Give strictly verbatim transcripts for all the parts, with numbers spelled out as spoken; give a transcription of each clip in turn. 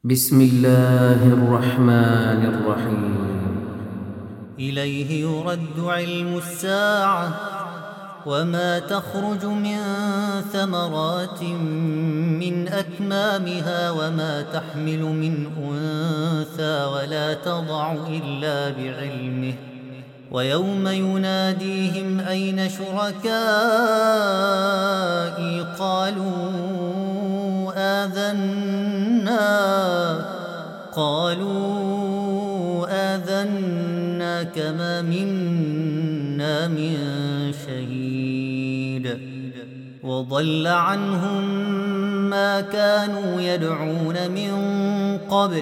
بسم الله الرحمن الرحيم. إليه يرد علم الساعة وما تخرج من ثمرات من أكمامها وما تحمل من أنثى ولا تضع إلا بعلمه ويوم يناديهم أين شركائي قالوا آذنا قالوا آذنا كما منا من شهيد وضل عنهم ما كانوا يدعون من قبل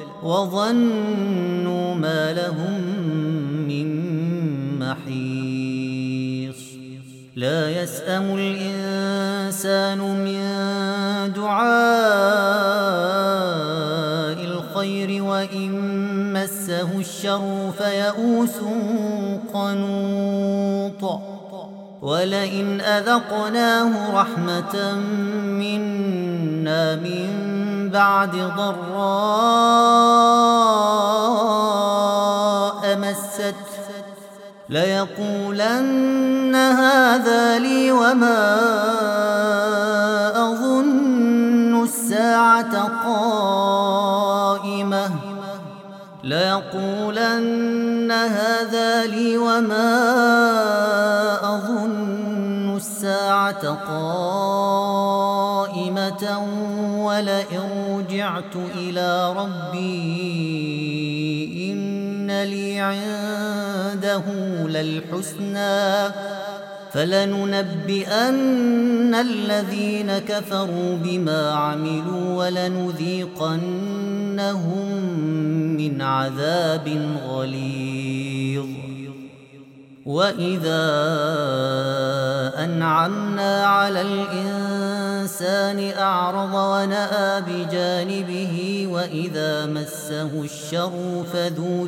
وظنوا ما لهم من محيص لا يسأم الإنسان من دعاء الخير وإن مسه الشر فيئوس قنوط ولئن أذقناه رحمة منا من بعد ضراء مسته ليقولن هذا لي وما أظن الساعة قائمة ليقولن هذا لي وما أظن الساعة قائمة ولئن رجعت إلى ربي إن لي عنده للحسنى فلننبئن الذين كفروا بما عملوا ولنذيقنهم من عذاب غليظ وإذا أنعمنا على الإنسان أعرض ونأى بجانبه وإذا مسه الشر فذو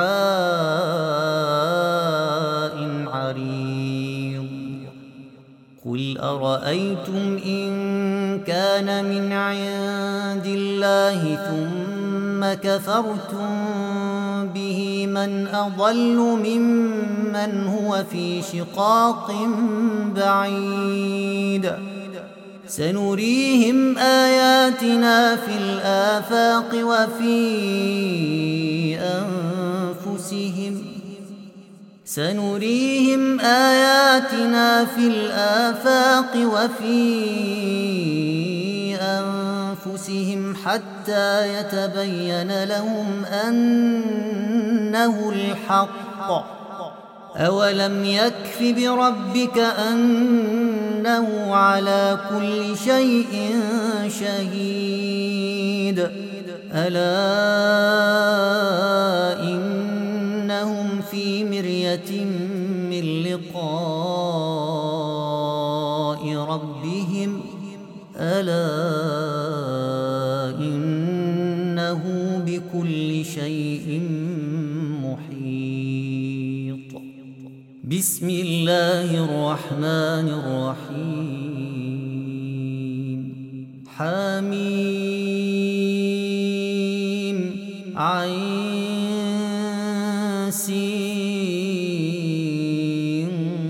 دعاء عريض قل أرأيتم إن كان من عند الله ثم كفرتم به من أضل ممن هو في شقاق بعيد سنريهم آياتنا في الآفاق وفي أنفسهم سنريهم آياتنا في الآفاق وفي أنفسهم حتى يتبين لهم أنه الحق أولم يكف بربك أنه على كل شيء شهيد ألا إنهم في مرية من لقاء ربهم ألا إنه بكل شيء محيط بسم الله الرحمن الرحيم حميم عين سين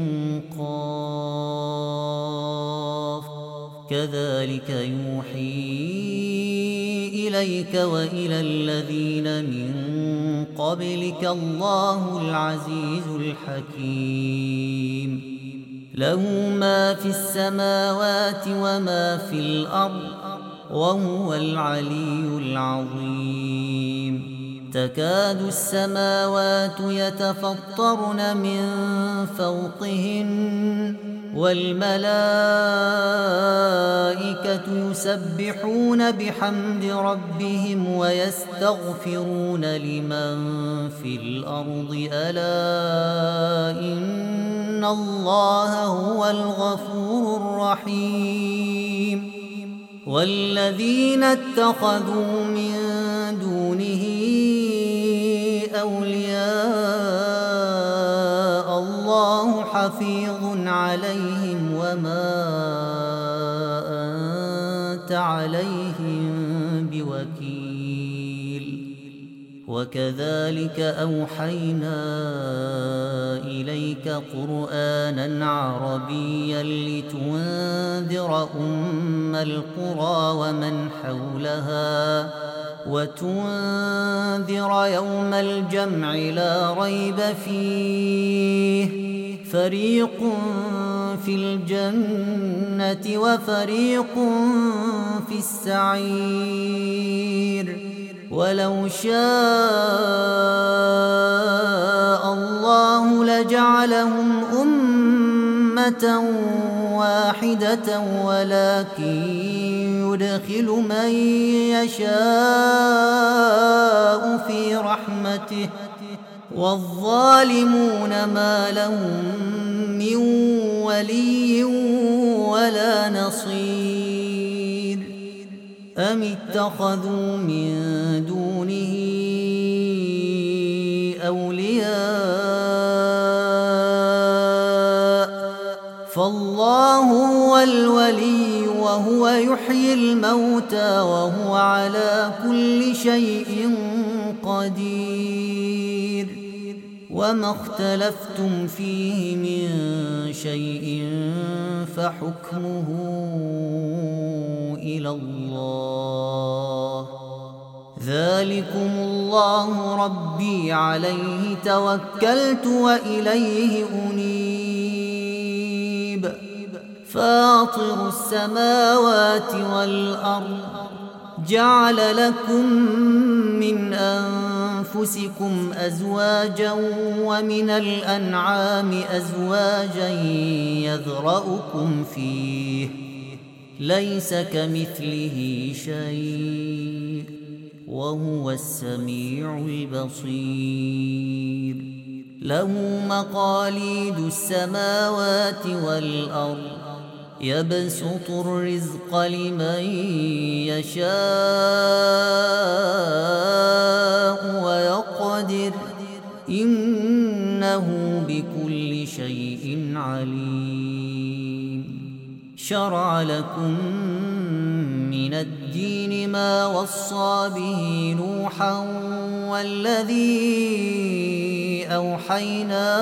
قاف كذلك يوحي إليك وإلى الذين من قبلك الله العزيز الحكيم له ما في السماوات وما في الأرض وهو العلي العظيم تكاد السماوات يتفطرن من فوقهن والملائكة يسبحون بحمد ربهم ويستغفرون لمن في الأرض ألا إن الله هو الغفور الرحيم والذين اتخذوا من دونه أولياء الله حفيظ عليهم وما أنت عليهم بوكيل وكذلك أوحينا إليك قرآنا عربيا لتنذر أم القرى ومن حولها وتنذر يوم الجمع لا ريب فيه فريق في الجنة وفريق في السعير ولو شاء الله لجعلهم أمة واحدة ولكن يدخل من يشاء في رحمته والظالمون ما لهم من ولي ولا نصير أم اتخذوا من دونه أولياء فالله هو الولي وهو يحيي الموتى وهو على كل شيء قدير وما اختلفتم فيه من شيء فحكمه إلى الله ذلكم الله ربي عليه توكلت وإليه أنيب فاطر السماوات والأرض جعل لكم من أنفسكم أزواجا ومن الأنعام أزواجا يذرأكم فيه ليس كمثله شيء وهو السميع البصير له مقاليد السماوات والأرض يبسط الرزق لمن يشاء ويقدر إنه بكل شيء عليم شرع لكم من الدين ما وصى به نوحا والذي أوحينا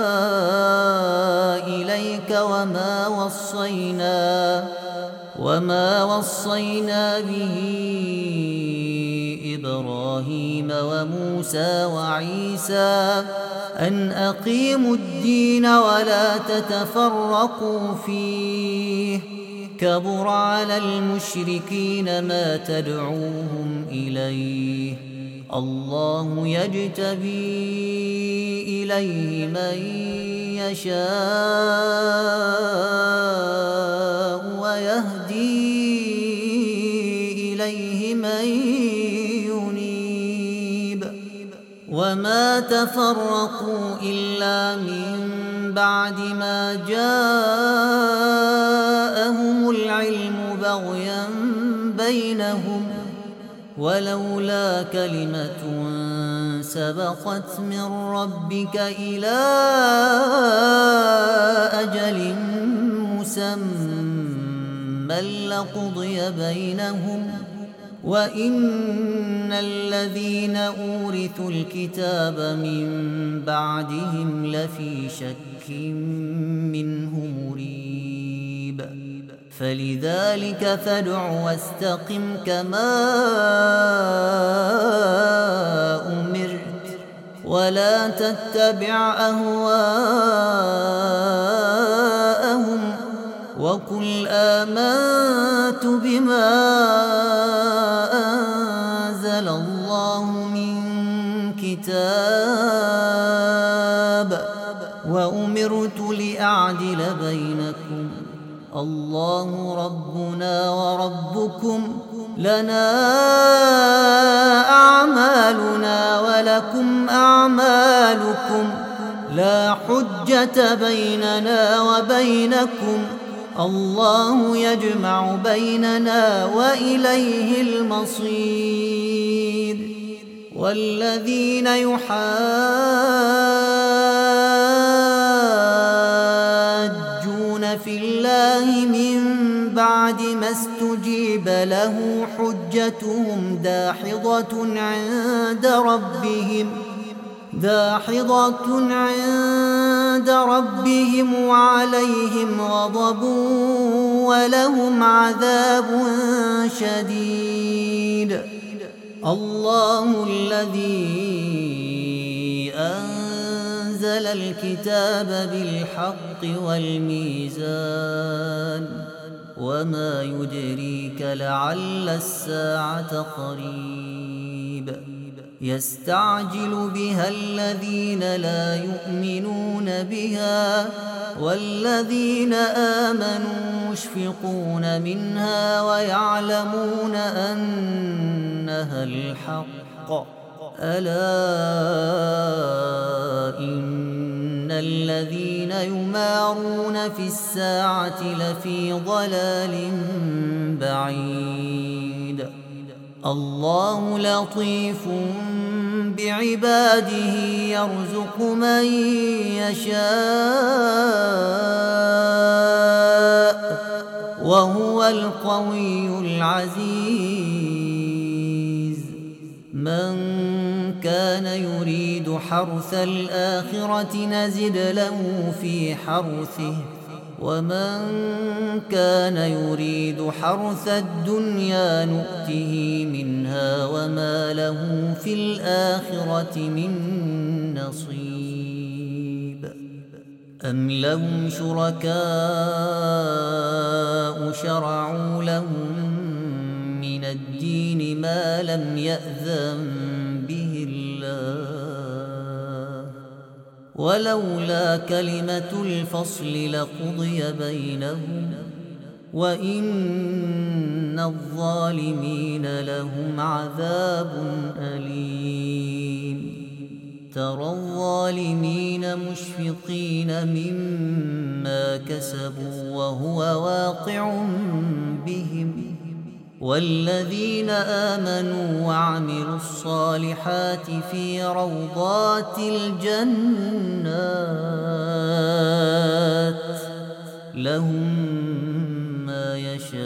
إليك وما وصينا وما وصينا به إبراهيم وموسى وعيسى أن أقيموا الدين ولا تتفرقوا فيه كبر على المشركين ما تدعوهم إليه الله يجتبي إليه من يشاء ويهدي إليه من ينيب وما تفرقوا إلا من بعد ما جاءهم العلم بغيا بينهم ولولا كلمة سبقت من ربك إلى أجل مسمى لقضي بينهم وإن الذين أورثوا الكتاب من بعدهم لفي شك منه مريب فلذلك فادع واستقم كما أمرت ولا تتبع أهواءهم وقل آمنت بما أنزل الله من كتاب وأمرت لأعدل بينكم الله ربنا وربكم لنا أعمالنا ولكم أعمالكم لا حجة بيننا وبينكم الله يجمع بيننا وإليه المصير والذين يحاجون في الله من بعد بعد ما استجيب له حجتهم داحضة عند ربهم داحضة عند ربهم وعليهم غضب ولهم عذاب شديد. الله الذي أنزل الكتاب بالحق والميزان وما يدريك لعل الساعة قريب. يستعجل بها الذين لا يؤمنون بها والذين آمنوا مشفقون منها ويعلمون أنها الحق. ألا إن الذين يمارون في الساعة لفي ضلال بعيد. الله لطيف بعباده يرزق من يشاء وهو القوي العزيز. من كان يريد حرث الآخرة نزد له في حرثه ومن كان يريد حرث الدنيا نؤته منها وما له في الآخرة من نصيب. أم لهم شركاء شرعوا لهم من الدين ما لم يأذن به الله ولولا كلمة الفصل لقضي بينهم وإن الظالمين لهم عذاب أليم. ترى الظالمين مشفقين مما كسبوا وهو واقع بهم والذين آمنوا وعملوا الصالحات في روضات الجنات لهم ما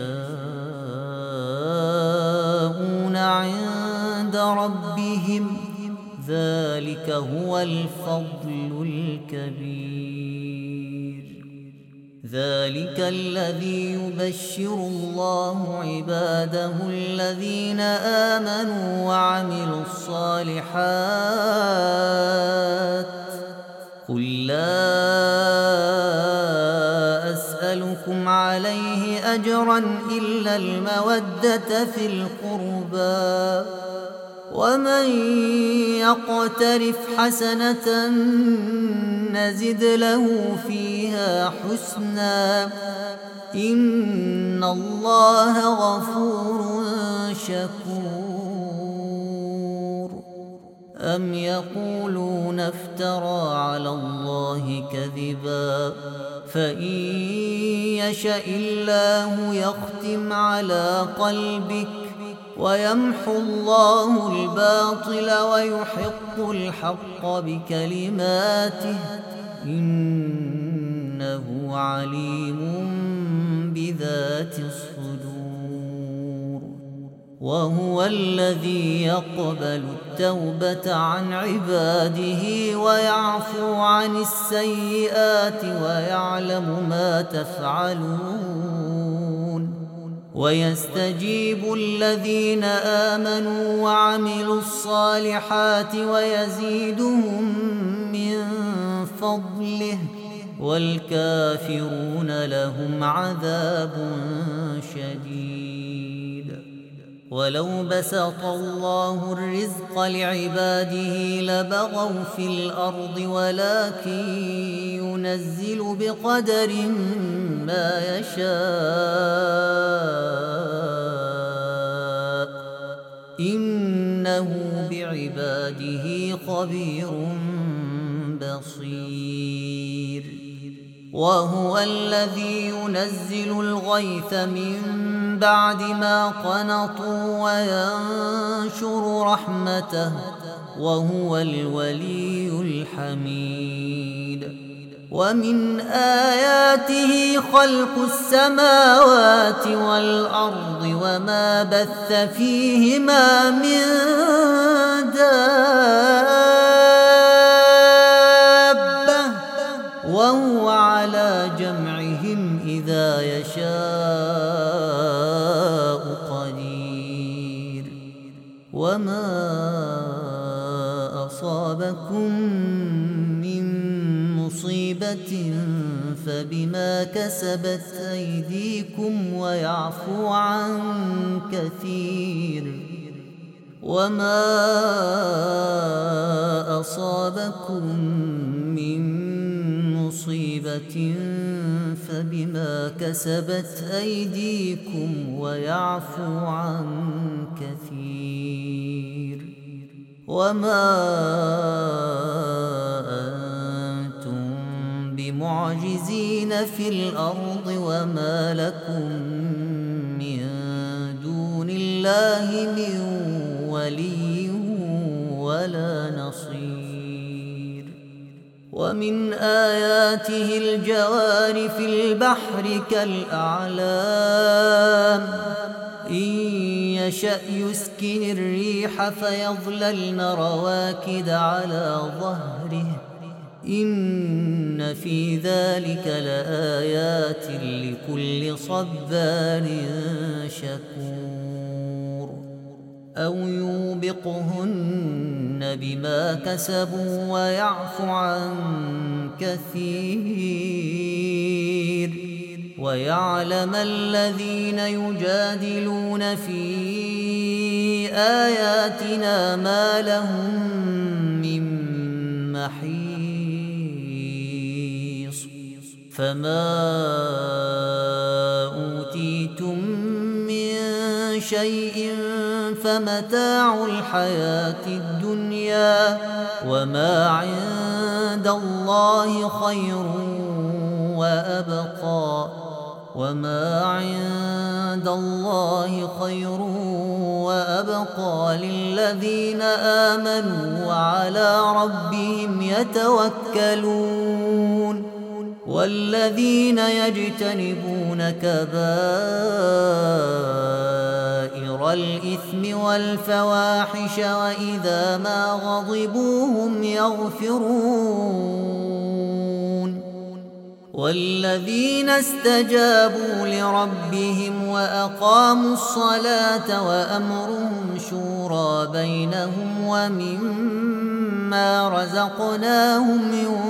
يشاءون عند ربهم ذلك هو الفضل الكبير. ذلك الذي يبشر الله عباده الذين آمنوا وعملوا الصالحات. قل لا أسألكم عليه أجرا إلا المودة في القربى ومن يقترف حسنة نزد له فيها حسنا إن الله غفور شكور. أم يقولون افترى على الله كذبا فإن يشأ الله يختم على قلبك ويمحو الله الباطل ويحق الحق بكلماته إنه عليم بذات الصدور. وهو الذي يقبل التوبة عن عباده ويعفو عن السيئات ويعلم ما تفعلون ويستجيب الذين آمنوا وعملوا الصالحات ويزيدهم من فضله والكافرون لهم عذاب شديد. ولو بسط الله الرزق لعباده لبغوا في الأرض ولكن ينزل بقدر ما يشاء إنه بعباده خبير بصير. وهو الذي ينزل الغيث من بعد ما قنطوا وينشر رحمته وهو الولي الحميد. ومن آياته خلق السماوات والأرض وما بث فيهما من دابة وهو على جمعهم إذا يشاء قدير. وما أصابكم من مصيبة فبما كسبت أيديكم ويعفو عن كثير. وما أصابكم من مصيبة فبما كسبت أيديكم ويعفو عن كثير. وما أنتم بمعجزين في الأرض وما لكم من دون الله من ولي ولا نصير. ومن آياته الجوار في البحر كالأعلام إن يشأ يسكن الريح فيظللن رواكد على ظهره إن في ذلك لآيات لكل صبار شكور. أو يوبقهن بما كسبوا ويعفو عن كثير. ويعلم الذين يجادلون في آياتنا ما لهم من محيص. فما أوتيتم من شيء فمتاع الحياة الدنيا وما عند الله خير وأبقى وما عند الله خير وأبقى للذين آمنوا وعلى ربهم يتوكلون. والذين يجتنبون كبائر الإثم والفواحش وإذا ما غضبوا هم يغفرون. والذين استجابوا لربهم وأقاموا الصلاة وأمرهم شورى بينهم ومما رزقناهم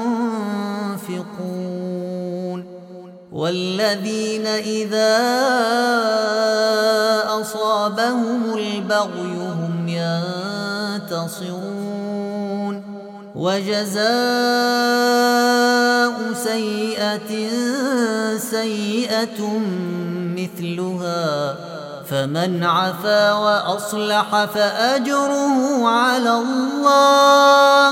ينفقون. والذين إذا أصابهم البغي هم ينتصرون. وجزاء سيئة سيئة مثلها فمن عفا وأصلح فأجره على الله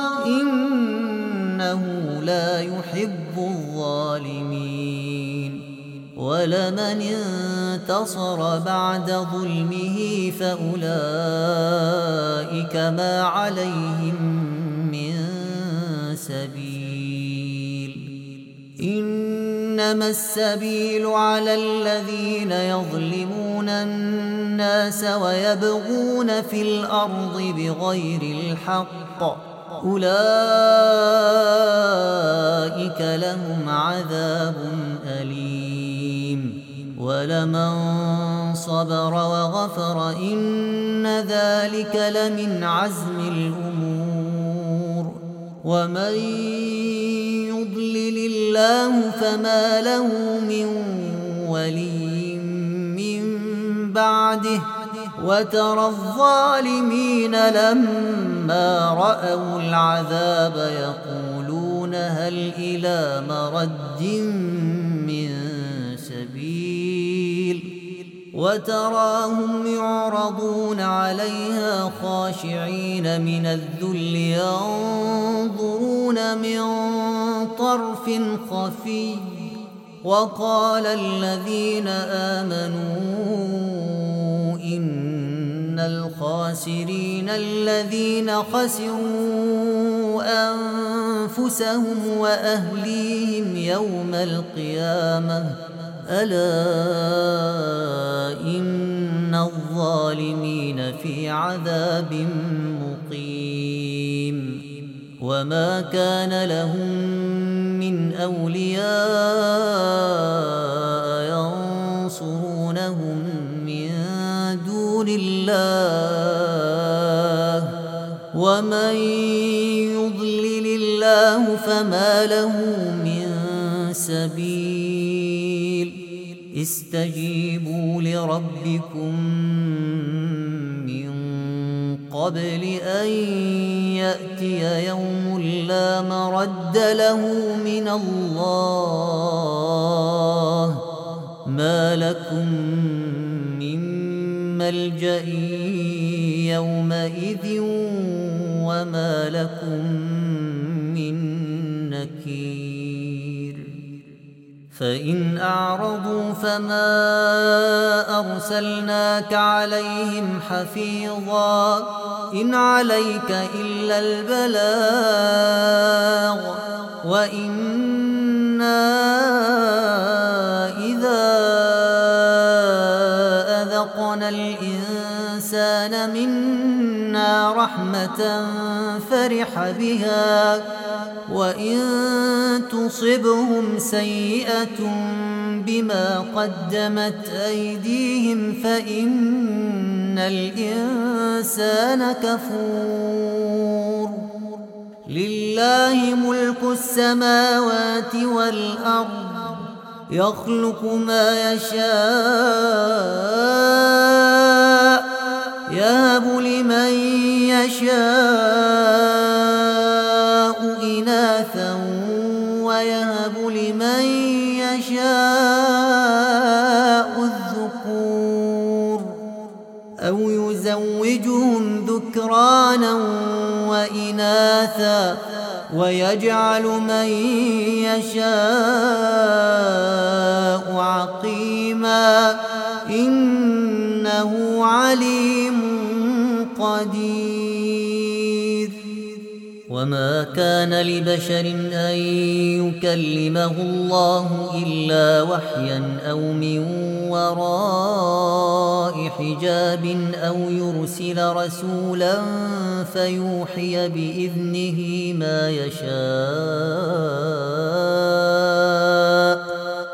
إنه لا يحب الظالمين. ولمن انتصر بعد ظلمه فأولئك ما عليهم من سبيل. إنما السبيل على الذين يظلمون الناس ويبغون في الأرض بغير الحق أولئك لهم عذاب أليم. ولمن صبر وغفر إن ذلك لمن عزم الأمور. ومن يضلل الله فما له من ولي من بعده. وترى الظالمين لما رأوا العذاب يقولون هل إلى مرد من سبيل. وتراهم يعرضون عليها خاشعين من الذل ينظرون من طرف خفي. وقال الذين آمنوا إن الخاسرين الذين خسروا أنفسهم وأهليهم يوم القيامة ألا إن الظالمين في عذاب مقيم وما كان لهم من أولياء ينصرونهم من دون الله ومن يضلل الله فما له من سبيل استجيبوا لربكم من قبل أن يأتي يوم لا مرد له من الله ما لكم من ملجأ يومئذ وما لكم من نكير فإن أعرضوا فما أرسلناك عليهم حفيظا إن عليك إلا البلاغ وإنا إذا أذقنا الإنسان منا رحمة فرح بها وإن تصبهم سيئة بما قدمت أيديهم فإن الإنسان كفور لله ملك السماوات والأرض يخلق ما يشاء يهب لمن يشاء إناثا ويهب لمن يشاء الذكور أو يزوجهم ذكرانا وإناثا ويجعل من يشاء عقيما إنه عليم قدير وما كان لبشر أن يكلمه الله إلا وحيا أو من وراء حجاب أو يرسل رسولا فيوحي بإذنه ما يشاء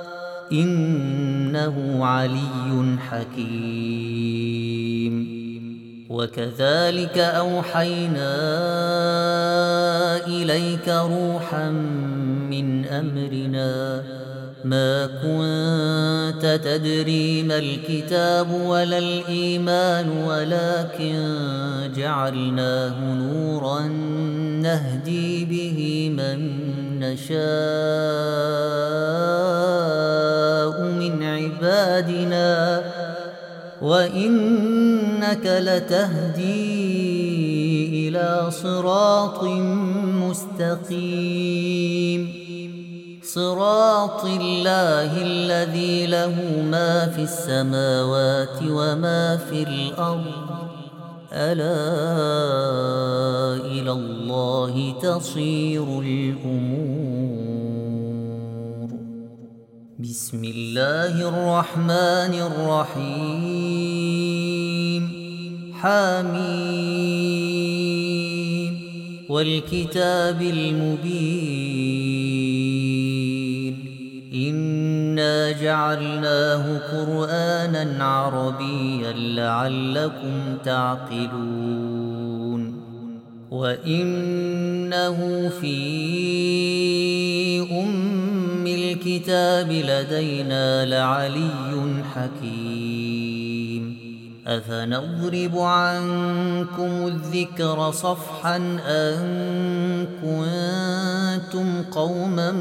إنه علي حكيم وكذلك أوحينا إليك روحا من أمرنا ما كنت تدري ما الكتاب ولا الإيمان ولكن جعلناه نورا نهدي به من نشاء من عبادنا وإنك لتهدي إلى صراط مستقيم صراط الله الذي له ما في السماوات وما في الأرض ألا إلى الله تصير الأمور بسم الله الرحمن الرحيم حميم والكتاب المبين إنا جعلناه قرآنا عربيا لعلكم تعقلون وإنه في أم الكتاب لدينا لعلي حكيم أفنضرب عنكم الذكر صفحا أن كنتم قوما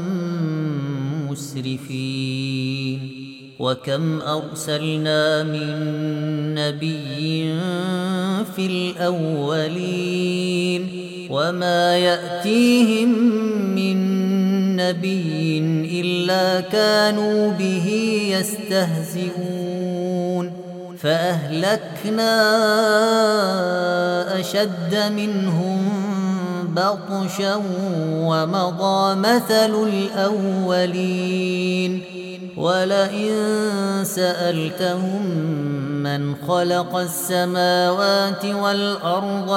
مسرفين وكم أرسلنا من نبي في الأولين وما يأتيهم من نبي إلا كانوا به يستهزئون فأهلكنا أشد منهم بطشا ومضى مثل الأولين ولئن سألتهم من خلق السماوات والأرض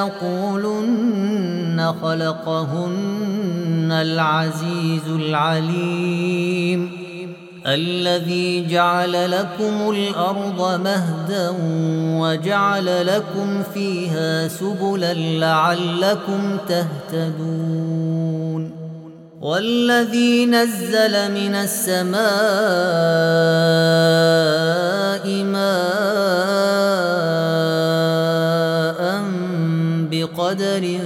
ليقولن خلقهن العزيز العليم الذي جعل لكم الأرض مهدا وجعل لكم فيها سبلا لعلكم تهتدون والذي نزل من السماء ماء بقدر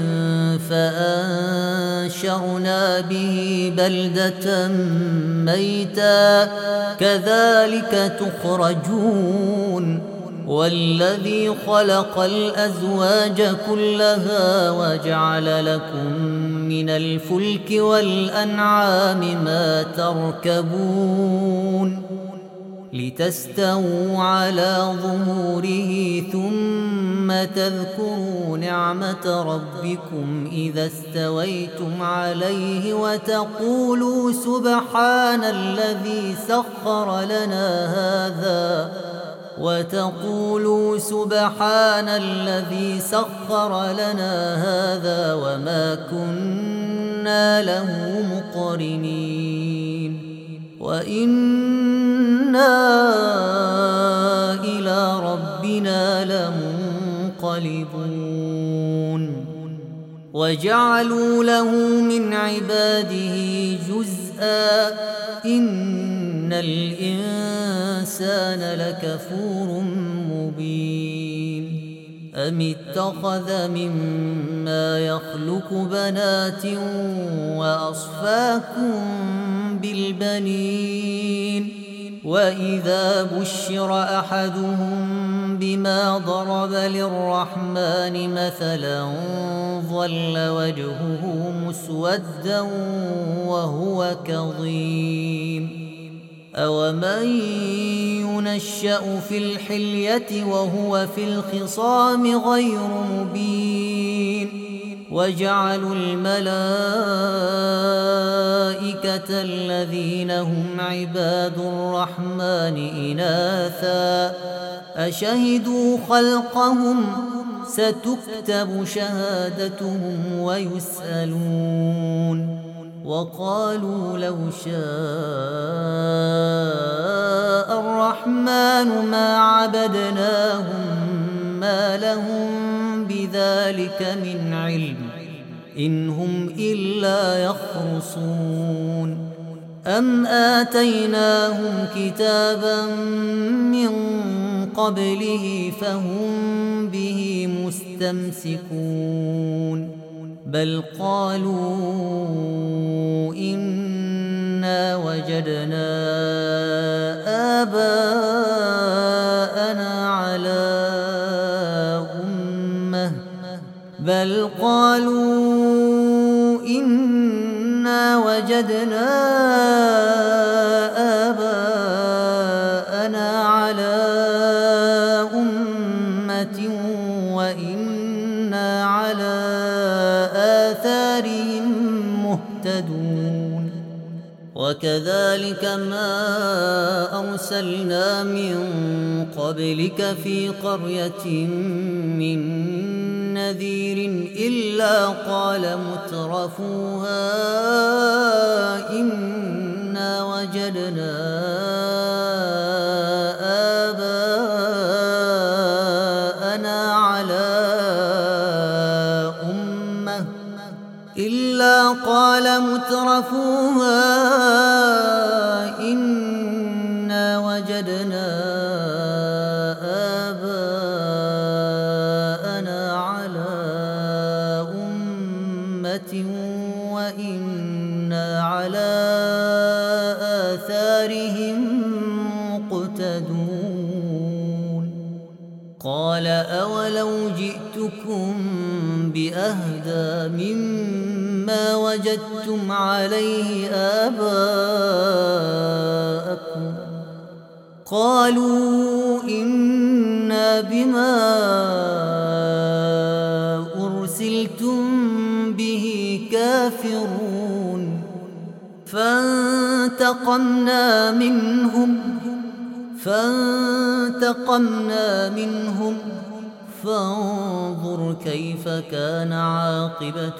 فأنشرنا به بلدة ميتا كذلك تخرجون والذي خلق الأزواج كلها وجعل لكم من الفلك والأنعام ما تركبون لتستووا على ظهوره ثم تذكروا نعمة ربكم إذا استويتم عليه وتقولوا سبحان الذي سخر لنا هذا وتقولوا سبحان الذي سخر لنا هذا وما كنا له مقرنين وإنا إلى ربنا لمنقلبون وجعلوا له من عباده جزءا إن الإنسان لكفور مبين أم اتخذ مما يخلق بنات وأصفاكم بالبنين وإذا بشر أحدهم بما ضرب للرحمن مثلا ظل وجهه مسودا وهو كظيم أومن ينشأ في الحلية وهو في الخصام غير مبين وجعلوا الملائكة الذين هم عباد الرحمن إناثا أشهدوا خلقهم ستكتب شهادتهم ويسألون وقالوا لو شاء الرحمن ما عبدناهم ما لهم بذلك من علم إن هم إلا يخرصون أم آتيناهم كتابا من قبله فهم به مستمسكون بل قالوا إنا وجدنا آباءنا على أمة بل قالوا إنا وجدنا آباءنا على أمة وإنا على آثارهم مهتدون وكذلك ما أرسلنا من قبلك في قرية من نذير إلا قال مترفوها إنا وجدنا آباءنا على أمة إلا قال مترفوها إنا وجدنا آباءنا على أمة وإنا على آثارهم مقتدون قال أولو جئتكم بأهدى مما وجدتم عليه آباءكم قالوا إنا بما أرسلتم به كافرون فانتقمنا منهم فانتقمنا منهم فانظر كيف كان عاقبة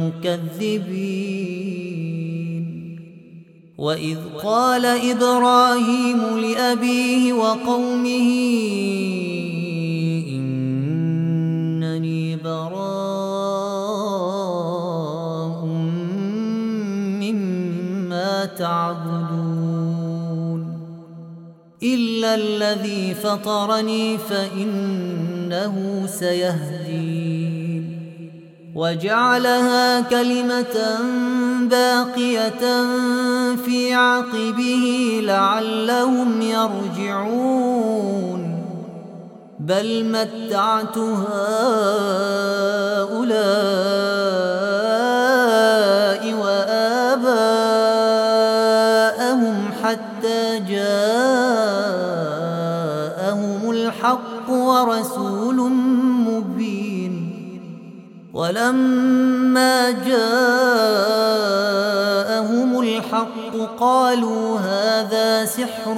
المكذبين وإذ قال إبراهيم لأبيه وقومه إنني براء مما تعبدون إلا الذي فطرني فإنه سيهدين وجعلها كلمة باقية في عقبه لعلهم يرجعون بل متعت هؤلاء وآباءهم حتى جاءهم الحق ورسول مبين ولما جاءهم الحق قالوا هذا سحر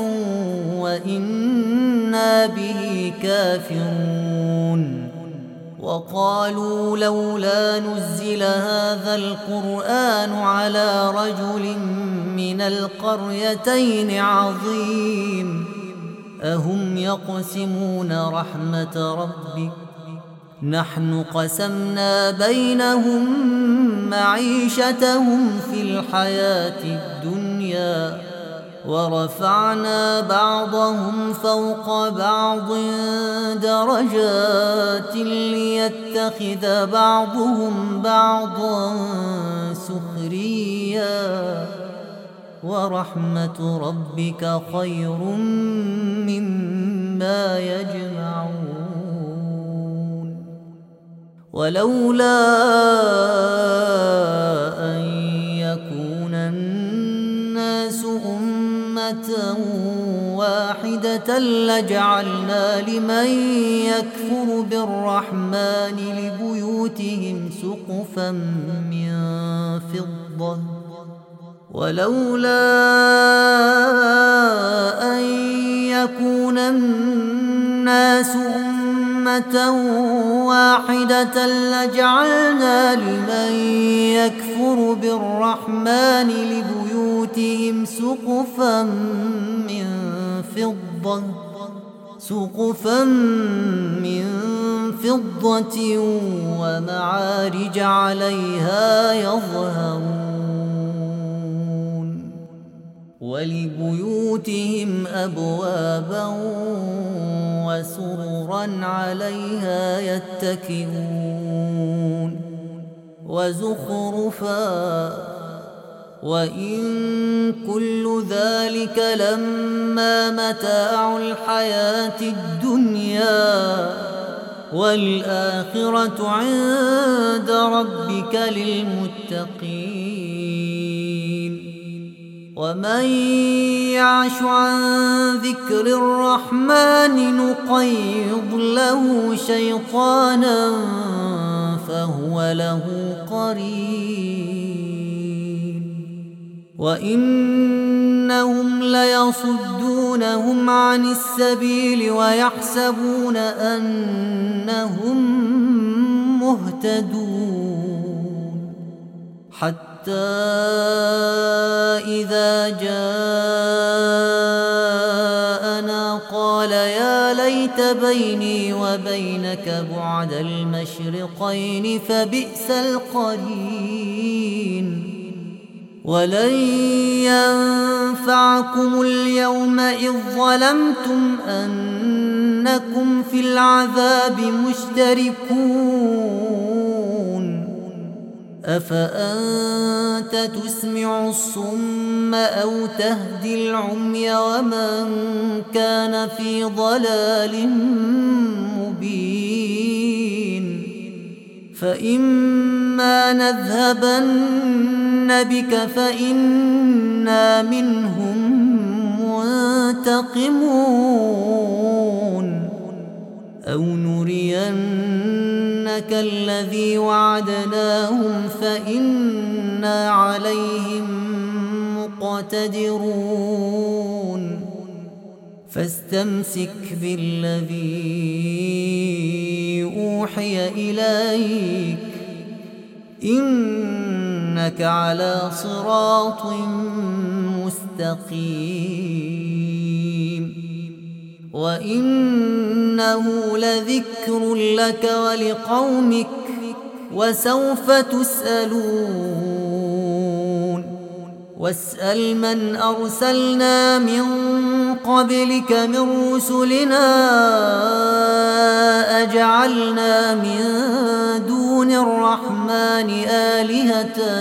وإنا به كافرون وقالوا لولا نزل هذا القرآن على رجل من القريتين عظيم أهم يقسمون رحمة ربك نحن قسمنا بينهم معيشتهم في الحياة الدنيا ورفعنا بعضهم فوق بعض درجات ليتخذ بعضهم بعضا سخريا ورحمة ربك خير مما يجمعون ولولا أن يكون الناس أمة واحدة لجعلنا لمن يكفر بالرحمن لبيوتهم سقفا من فضة ولولا أن يكون الناس أمة واحدة لجعلنا لمن يكفر بالرحمن لبيوتهم سقفا من فضة سقفا من فضة ومعارج عليها يظهرون ولبيوتهم أبوابا وسررا عليها يتكئون وزخرفا وإن كل ذلك لما متاع الحياة الدنيا والآخرة عند ربك للمتقين ومن يعش عن ذكر الرحمن نقيض له شيطانا فهو له قرين وإنهم ليصدونهم عن السبيل ويحسبون أنهم مهتدون حتى إذا جاءنا قال يا ليت بيني وبينك بعد المشرقين فبئس القرين ولن ينفعكم اليوم إذ ظلمتم أنكم في العذاب مشتركون أفأنت تسمع الصم أو تهدي العمي ومن كان في ضلال مبين فإما نذهبن بك فإنا منهم منتقمون أو نرينك الذي وعدناهم فإنا عليهم مقتدرون فاستمسك بالذي أوحي إليك إنك على صراط مستقيم وإنه لذكر لك ولقومك وسوف تسألون واسأل من أرسلنا من قبلك من رسلنا أجعلنا من دون الرحمن آلهة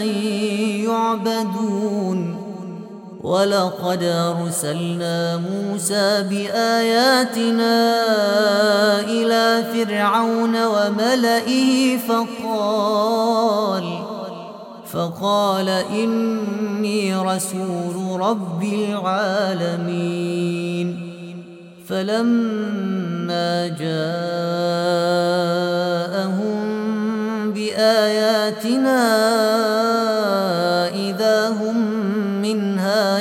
يعبدون ولقد أرسلنا موسى بآياتنا إلى فرعون وملئه فقال فقال إني رسول رب العالمين فلما جاءهم بآياتنا إذا هم منها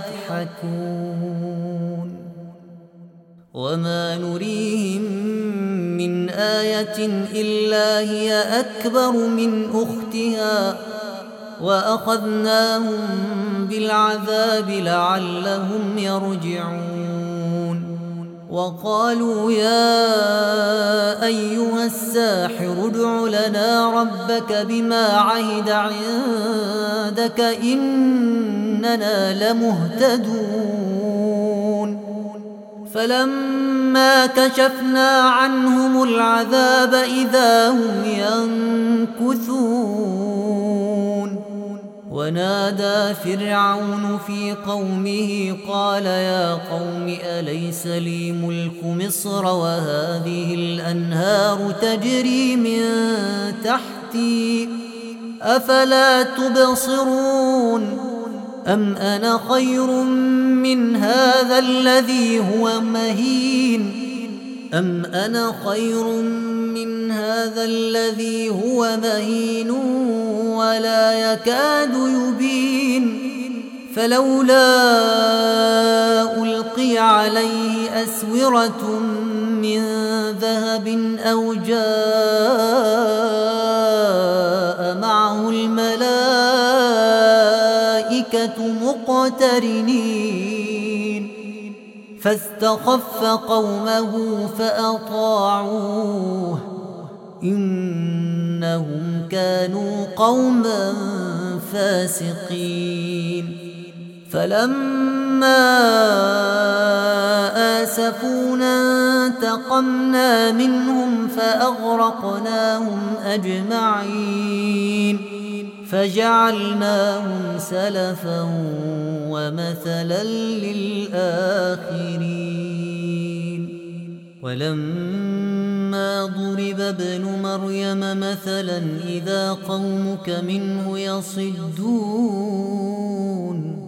يضحكون وما نريهم من آية إلا هي أكبر من أختها وأخذناهم بالعذاب لعلهم يرجعون وقالوا يا أيها الساحر ادع لنا ربك بما عهد عندك إننا لمهتدون فلما كشفنا عنهم العذاب إذا هم ينكثون ونادى فرعون في قومه قال يا قوم أليس لي ملك مصر وهذه الأنهار تجري من تحتي أفلا تبصرون أم أنا خير من هذا الذي هو مهين أم أنا خير من هذا الذي هو مهين ولا يكاد يبين فلولا ألقي عليه أسورة من ذهب أو جاء معه الملائكة مقترنين فاستخف قومه فأطاعوه إنهم كانوا قوما فاسقين فلما آسفونا انتقمنا منهم فأغرقناهم أجمعين فجعلناهم سلفا ومثلا للآخرين ولما ضرب ابن مريم مثلا إذا قومك منه يصدون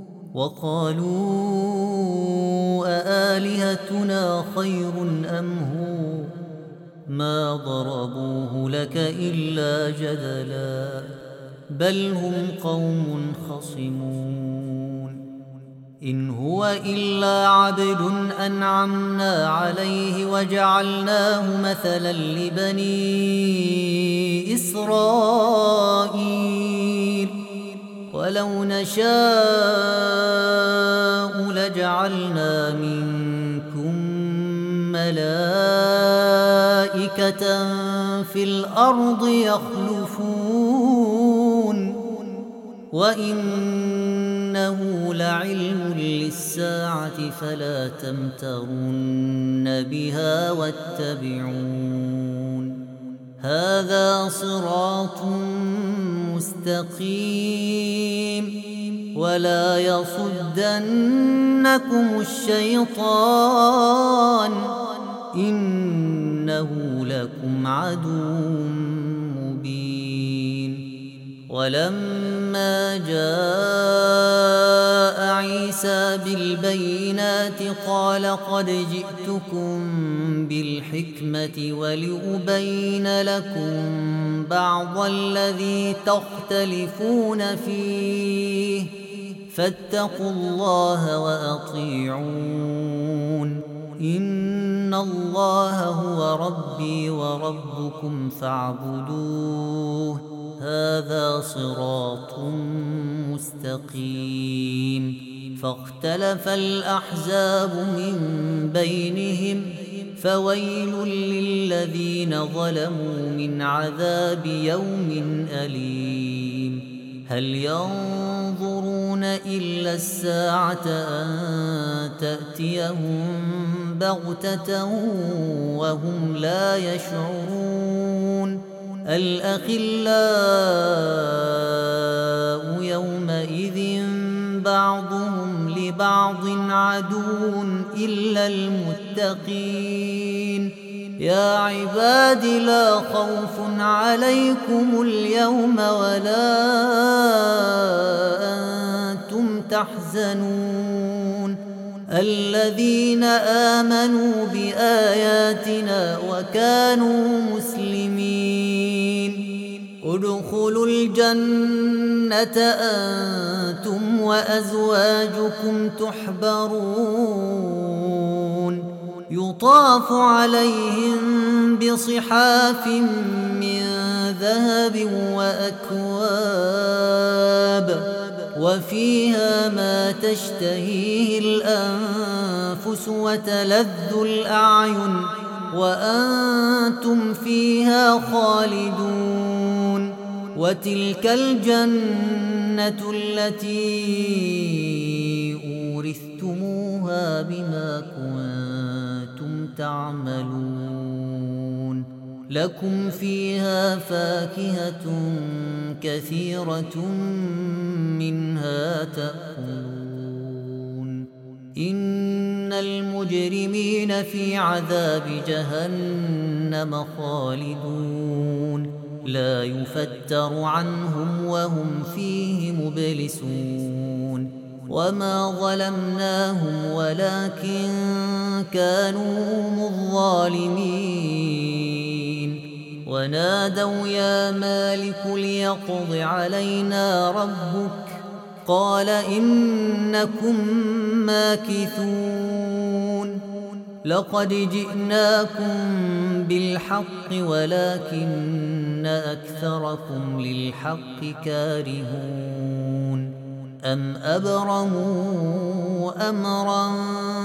وقالوا أآلهتنا خير أم هو ما ضربوه لك إلا جدلا بل هم قوم خصمون إن هو إلا عبد أنعمنا عليه وجعلناه مثلا لبني إسرائيل ولو نشاء لجعلنا منكم ملائكة في الأرض يخلفون وإنه لعلم للساعة فلا تمترن بها واتبعون هذا صراط مستقيم ولا يصدنكم الشيطان إنه لكم عدو مبين ولما جاء عيسى عيسى بالبينات قال قد جئتكم بالحكمة ولأبين لكم بعض الذي تختلفون فيه فاتقوا الله وأطيعون إن الله هو ربي وربكم فاعبدوه هذا صراط مستقيم. فاختلف الأحزاب من بينهم فويل للذين ظلموا من عذاب يوم أليم. هل ينظرون إلا الساعة أن تأتيهم بغتة وهم لا يشعرون الأخلاء يومئذ بعضهم لبعض عدو إلا المتقين. يا عباد لا خوف عليكم اليوم ولا أنتم تحزنون الذين آمنوا بآياتنا وكانوا مسلمين ادخلوا الجنة أنتم وأزواجكم تحبرون يطاف عليهم بصحاف من ذهب وأكواب وفيها ما تشتهيه الأنفس وتلذ الأعين وأنتم فيها خالدون وتلك الجنة التي أورثتموها بما كنتم تعملون لكم فيها فاكهة كثيرة منها تأكلون إن المجرمين في عذاب جهنم خالدون لا يفتر عنهم وهم فيه مبلسون وما ظلمناهم ولكن كانوا هم الظالمين ونادوا يا مالك ليقض علينا ربك قال إنكم ماكثون لقد جئناكم بالحق ولكن أكثركم للحق كارهون أم أبرموا أمرا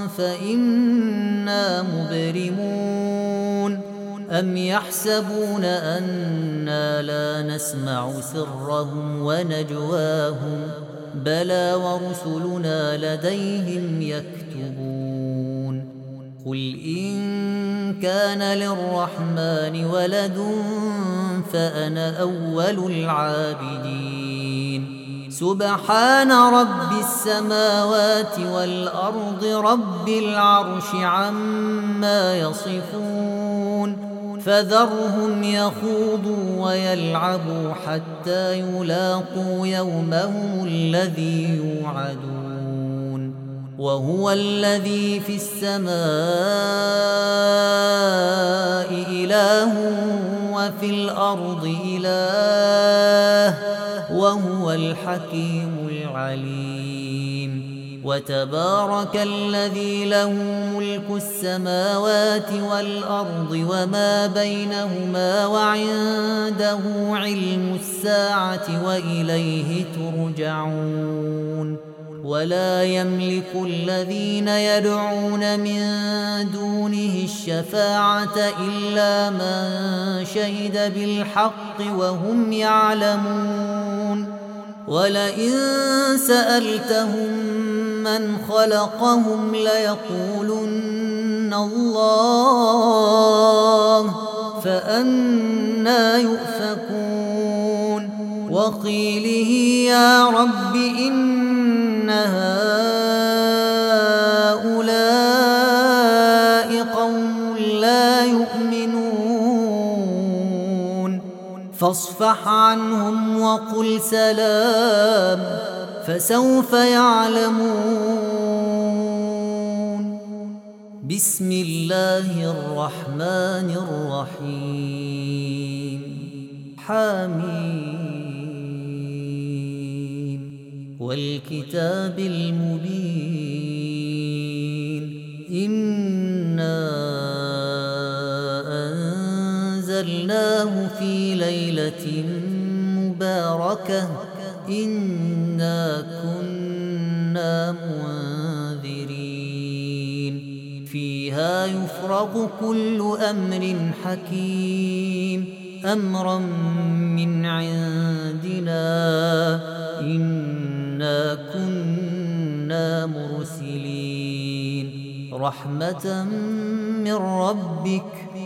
فإنا مبرمون أم يحسبون أنا لا نسمع سرهم ونجواهم بلى ورسلنا لديهم يكتبون قل إن كان للرحمن ولد فأنا أول العابدين سبحان رب السماوات والأرض رب العرش عما يصفون فذرهم يخوضوا ويلعبوا حتى يلاقوا يومهم الذي يوعدون وهو الذي في السماء إله وفي الأرض إله وهو الحكيم العليم وتبارك الذي له ملك السماوات والأرض وما بينهما وعنده علم الساعة وإليه ترجعون ولا يملك الذين يدعون من دونه الشفاعة إلا من شهد بالحق وهم يعلمون ولئن سألتهم من خلقهم ليقولن الله فأنى يؤفكون وقيله يا رب إن هؤلاء قوم لا يؤمنون فاصفح عنهم وقل سلام فسوف يعلمون بسم الله الرحمن الرحيم حميم والكتاب المبين إنا أنزلناه في ليلة مباركة إنا كنا منذرين فيها يفرق كل أمر حكيم أمرا من عندنا إنا كنا مرسلين رحمة من ربك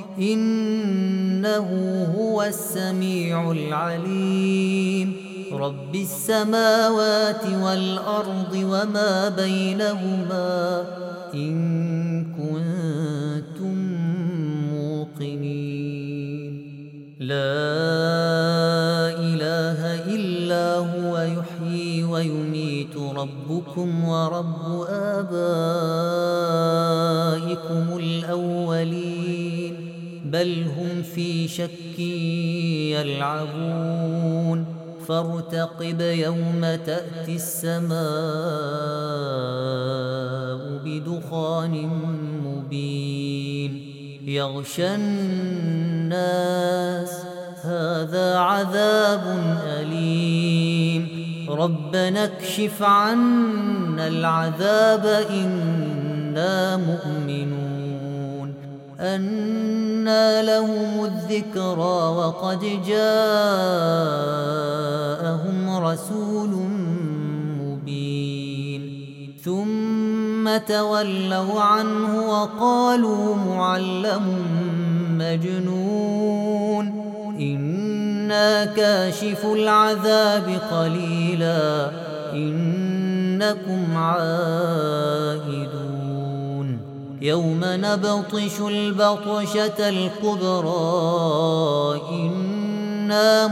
إنه هو السميع العليم رب السماوات والأرض وما بينهما إن كنتم موقنين لا إله إلا هو يحيي ويميت ربكم ورب آبائكم الأولين بل هم في شك يلعبون فارتقب يوم تأتي السماء بدخان مبين يغشى الناس هذا عذاب أليم ربنا اكشف عنا العذاب إنا مؤمنون أنى لهم الذكرى وقد جاءهم رسول مبين ثم تولوا عنه وقالوا معلم مجنون إنا كاشف العذاب قليلا إنكم عائدون يوم نبطش البطشة الكبرى إنا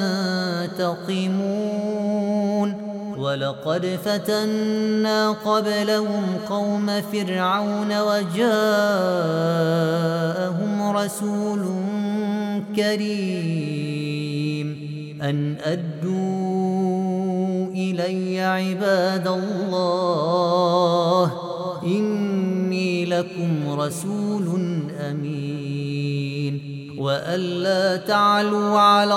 منتقمون ولقد فتنا قبلهم قوم فرعون وجاءهم رسول كريم أن أدوا إلي عباد الله إني لكم رسول أمين وأن لا تعلوا على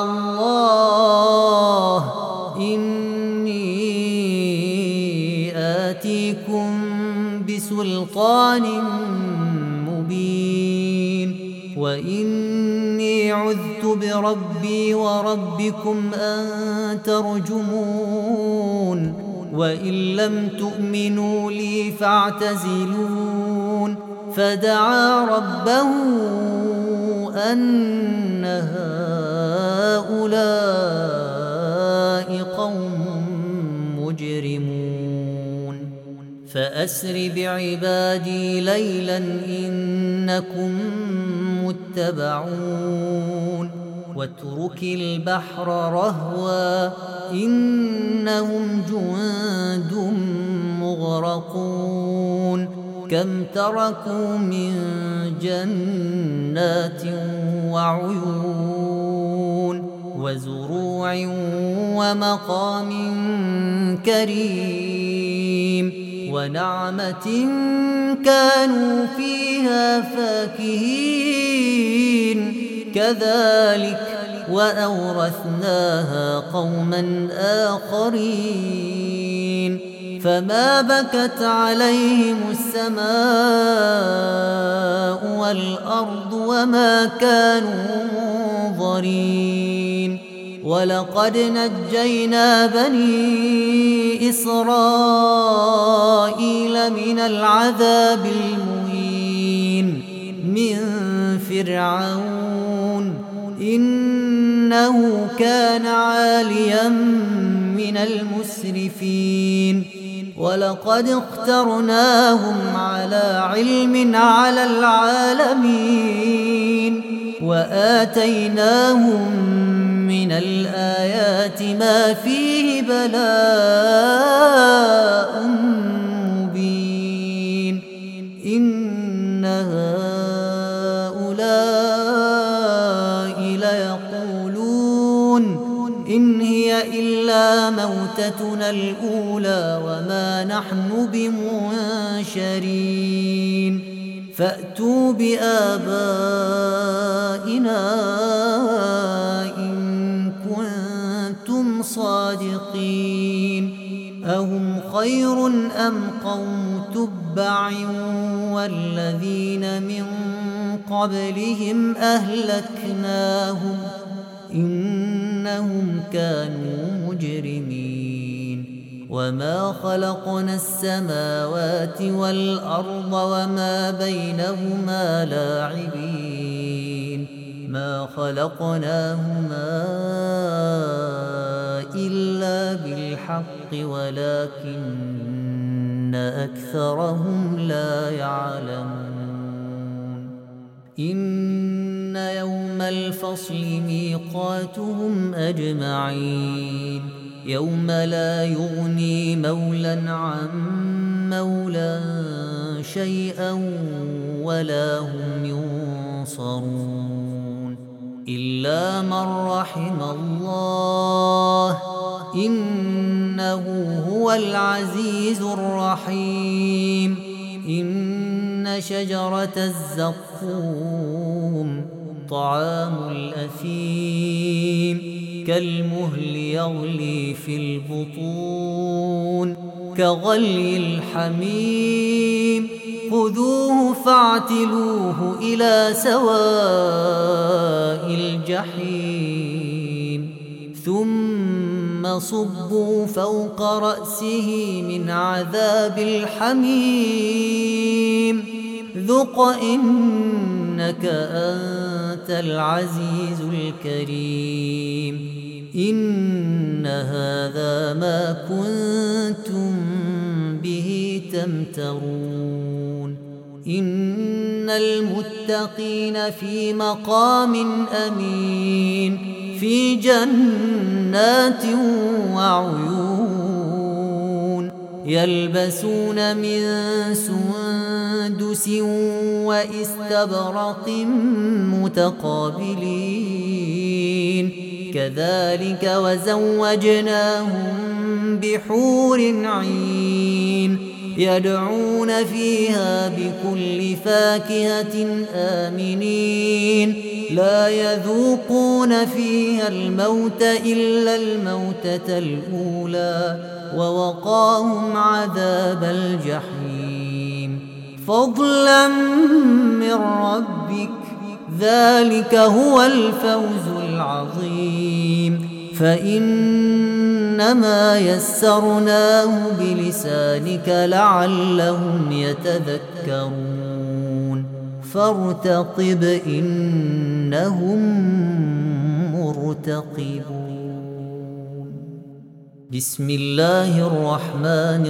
الله إني آتيكم بسلطان مبين وإني عذت بربي وربكم أن ترجمون وإن لم تؤمنوا لي فاعتزلون فدعا ربه أن هؤلاء قوم مجرمون فأسر بعبادي ليلا إنكم متبعون واترك البحر رهوا إنهم جند مغرقون كم تركوا من جنات وعيون وزروع ومقام كريم ونعمة كانوا فيها فاكهين كذلك وأورثناها قوما آخرين فما بكت عليهم السماء والأرض وما كانوا منظرين ولقد نجينا بني إسرائيل من العذاب المهين من فرعون إنه كان عاليا من المسرفين ولقد اخترناهم على علم على العالمين وآتيناهم من الآيات ما فيه بلاء مبين إن إن هي إلا موتتنا الأولى وما نحن بمنشرين فأتوا بآبائنا إن كنتم صادقين أهم خير أم قوم تبع والذين من قبلهم أهلكناهم إنهم كانوا مجرمين وما خلقنا السماوات والأرض وما بينهما لاعبين ما خلقناهما إلا بالحق ولكن أكثرهم لا يعلمون إن يوم الفصل ميقاتهم أجمعين يوم لا يغني مولى عن مولى شيئا ولا هم ينصرون إلا من رحم الله إنه هو العزيز الرحيم إن شجرة الزقوم طعام الأثيم كالمهل يغلي في البطون كغلي الحميم خذوه فاعتلوه إلى سواء الجحيم ثم صبوا فوق رأسه من عذاب الحميم ذق إنك أنت العزيز الكريم إن هذا ما كنتم به تمترون إن المتقين في مقام أمين في جنات وعيون يلبسون من سندس واستبرق متقابلين كذلك وزوجناهم بحور عين يدعون فيها بكل فاكهة آمنين لا يذوقون فيها الموت إلا الموتة الأولى ووقاهم عذاب الجحيم فضلا من ربك ذلك هو الفوز العظيم فإنما يسرناه بلسانك لعلهم يتذكرون فارتقب إنهم مرتقبون بسم الله الرحمن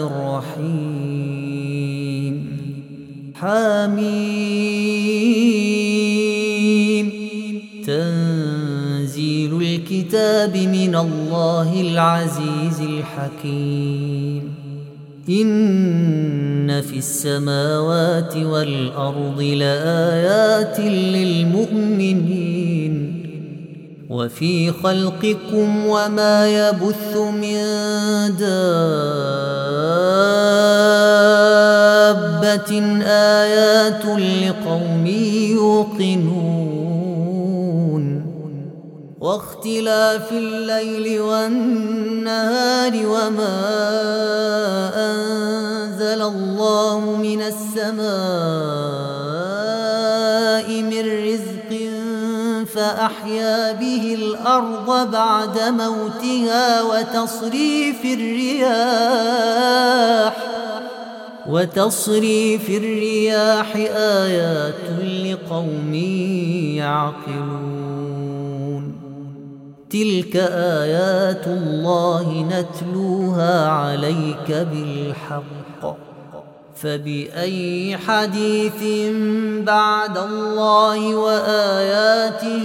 الرحيم حميم تنزيل الكتاب من الله العزيز الحكيم إن في السماوات والأرض لآيات للمؤمنين وفي خلقكم وما يبث من دابة آيات لقوم يوقنون واختلاف الليل والنهار وما أنزل الله من السماء من رزق فأحيا به الأرض بعد موتها وتصريف الرياح وتصريف الرياح آيات لقوم يعقلون تلك آيات الله نتلوها عليك بالحق فبأي حديث بعد الله وآياته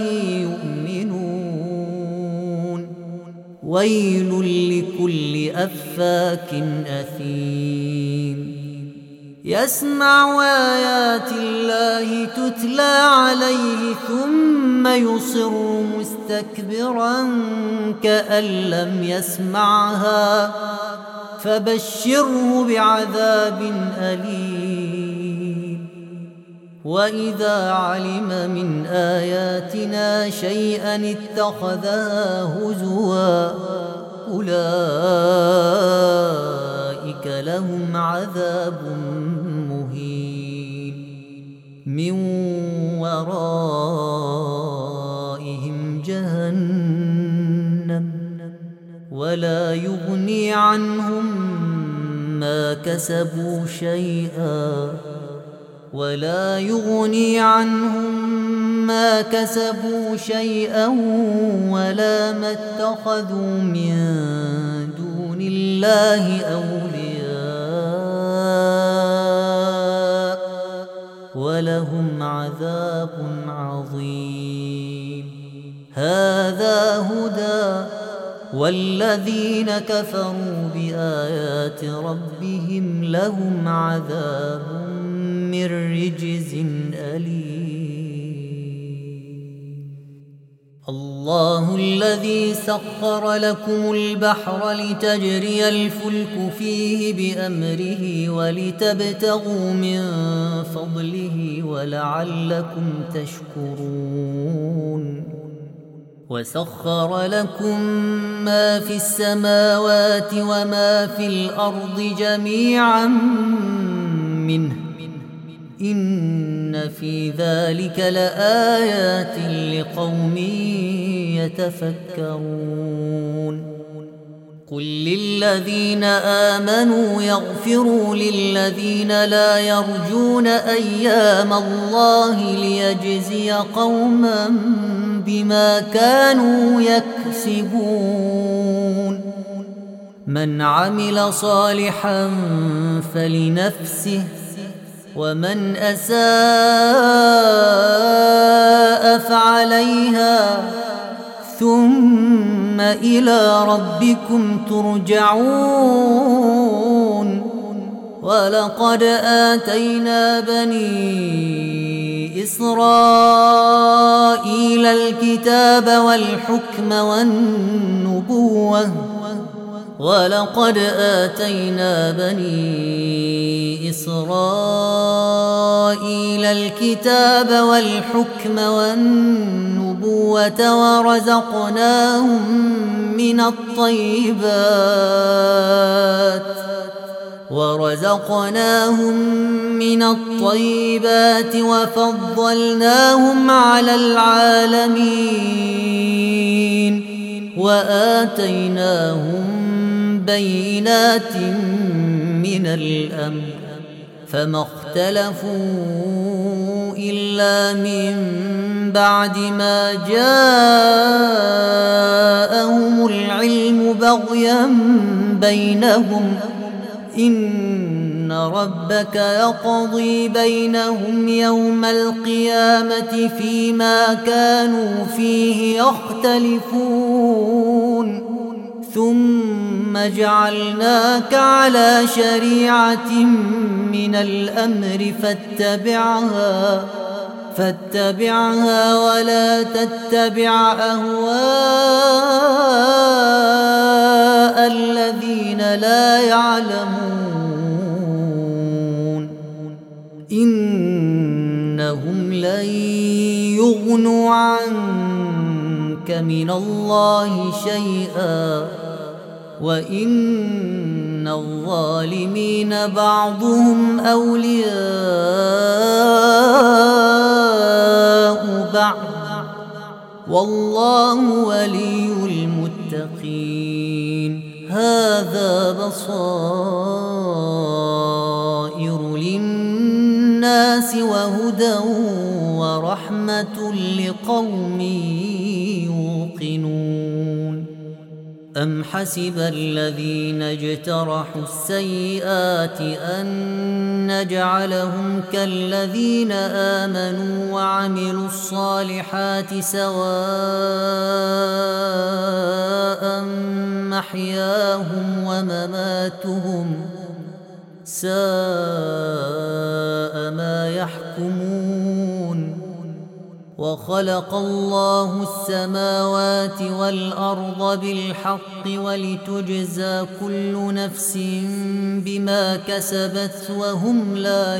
يؤمنون ويل لكل أفاك أثيم يسمع آيات الله تتلى عليه ثم يصر مستكبرا كأن لم يسمعها فبشره بعذاب أليم. وإذا علم من آياتنا شيئا اتخذها هزوا أولئك لهم عذاب مهين من ورائهم جهنم ولا يغني عنهم ما كسبوا شيئا ولا يغني عنهم ما كسبوا شيئا ولا ما اتخذوا من دون الله أولياء ولهم عذاب عظيم. هذا هدى والذين كفروا بآيات ربهم لهم عذاب من رجز أليم. الله الذي سخر لكم البحر لتجري الفلك فيه بأمره ولتبتغوا من فضله ولعلكم تشكرون. وسخر لكم ما في السماوات وما في الأرض جميعا منه إن في ذلك لآيات لقوم يتفكرون. قل للذين آمنوا يغفروا للذين لا يرجون أيام الله ليجزي قوما بما كانوا يكسبون. من عمل صالحا فلنفسه ومن أساء فعليها ثم إلى ربكم ترجعون. ولقد آتينا بني إسرائيل الكتاب والحكم والنبوة ولقد آتينا بني إسرائيل الكتاب والحكم والنبوة ورزقناهم من الطيبات ورزقناهم من الطيبات وفضلناهم على العالمين وآتيناهم بينات من الأمر فما اختلفوا إلا من بعد ما جاءهم العلم بغيا بينهم إن ربك يقضي بينهم يوم القيامة فيما كانوا فيه يختلفون. ثم جعلناك على شريعة من الأمر فاتبعها فاتبعها ولا تتبع أهواء الذين لا يعلمون إنهم لن يغنوا عنك من الله شيئا وإن الظالمين بعضهم أولياء بعض والله ولي المتقين. هذا بصائر للناس وهدى ورحمة لقوم يوقنون. أم حسب الذين اجترحوا السيئات أن نجعلهم كالذين آمنوا وعملوا الصالحات سواء محياهم ومماتهم ساء خلق الله السماوات والأرض بالحق ولتجزى كل نفس بما كسبت وهم لا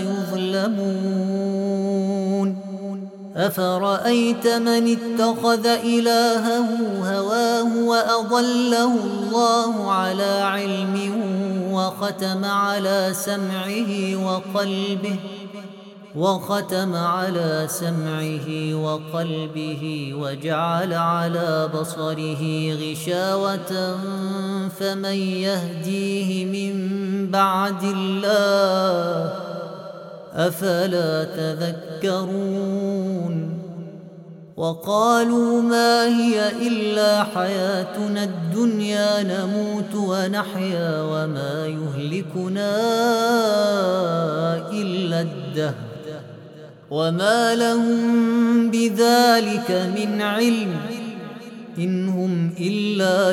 يظلمون أفرأيت من اتخذ إلهه هواه وأضله الله على علم وختم على سمعه وقلبه وختم على سمعه وقلبه وجعل على بصره غشاوة فمن يهديه من بعد الله أفلا تذكرون وقالوا ما هي إلا حياتنا الدنيا نموت ونحيا وما يهلكنا إلا الدهر وما لهم بذلك من علم إن هم إلا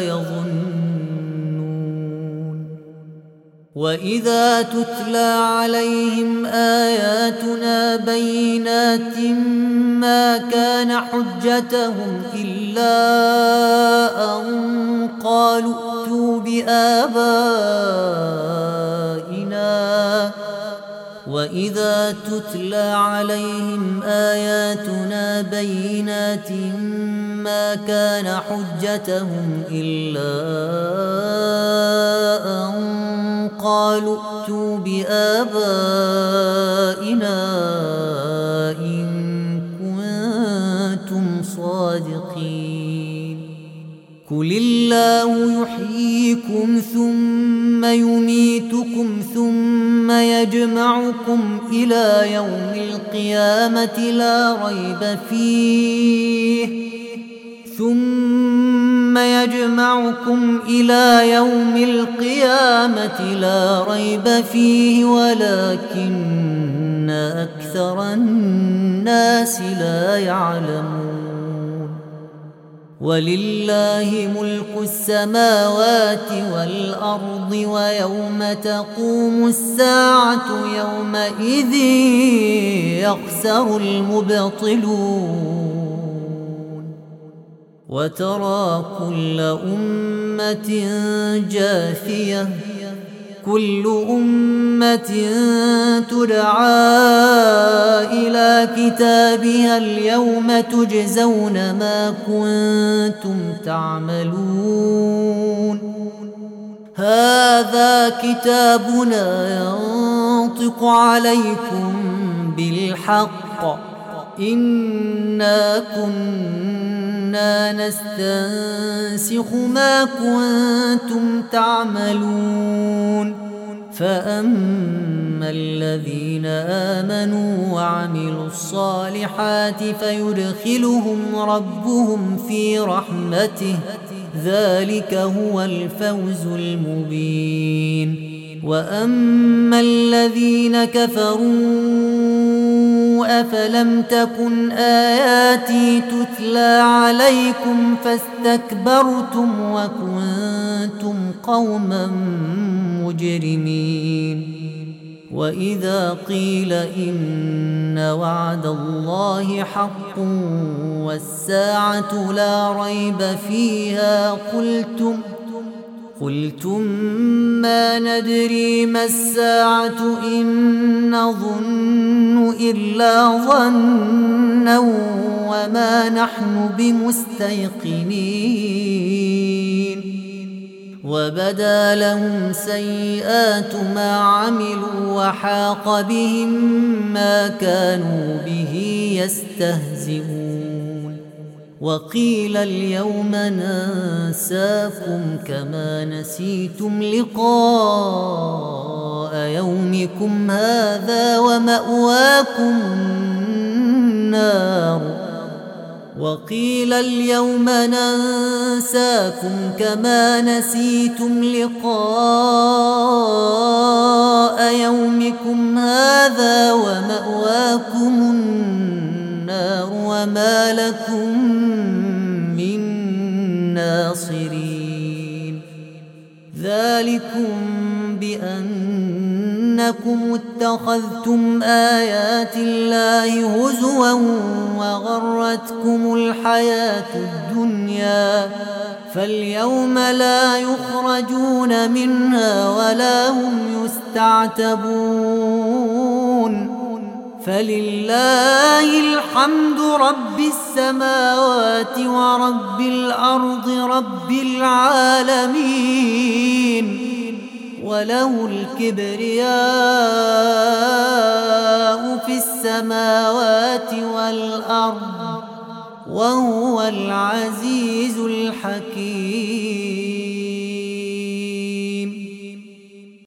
يظنون وإذا تتلى عليهم آياتنا بينات ما كان حجتهم إلا أن قالوا ائتوا بآبائنا وإذا تتلى عليهم آياتنا بينات ما كان حجتهم إلا أن قالوا ائتوا بآبائنا إن كنتم صادقين قل الله يحييكم ثم يميتكم ثم يجمعكم إلى يوم القيامة لا ريب فيه ثم يجمعكم إلى يوم القيامة لا ريب فيه ولكن أكثر الناس لا يعلمون ولله ملك السماوات والأرض ويوم تقوم الساعة يومئذ يخسر المبطلون وترى كل أمة جاثية كل أمة تدعى إلى كتابها اليوم تجزون ما كنتم تعملون هذا كتابنا ينطق عليكم بالحق إنا كنا نستنسخ ما كنتم تعملون فأما الذين آمنوا وعملوا الصالحات فيدخلهم ربهم في رحمته ذلك هو الفوز المبين وأما الذين كفروا أفلم تكن آياتي تتلى عليكم فاستكبرتم وكنتم قوما مجرمين وإذا قيل إن وعد الله حق والساعة لا ريب فيها قلتم قلتم ما ندري ما الساعة إن نظن إلا ظنا وما نحن بمستيقنين وبدا لهم سيئات ما عملوا وحاق بهم ما كانوا به يستهزئون وقيل اليوم ننساكم كما نسيتم لقاء يومكم هذا ومأواكم النار وقيل اليوم ننساكم كما نسيتم لقاء يومكم هذا ومأواكم النار وما لكم من ناصرين ذلكم بأن إنكم اتخذتم آيات الله هزوا وغرتكم الحياة الدنيا فاليوم لا يخرجون منها ولا هم يستعتبون فلله الحمد رب السماوات ورب الأرض رب العالمين وله الكبرياء في السماوات والأرض وهو العزيز الحكيم.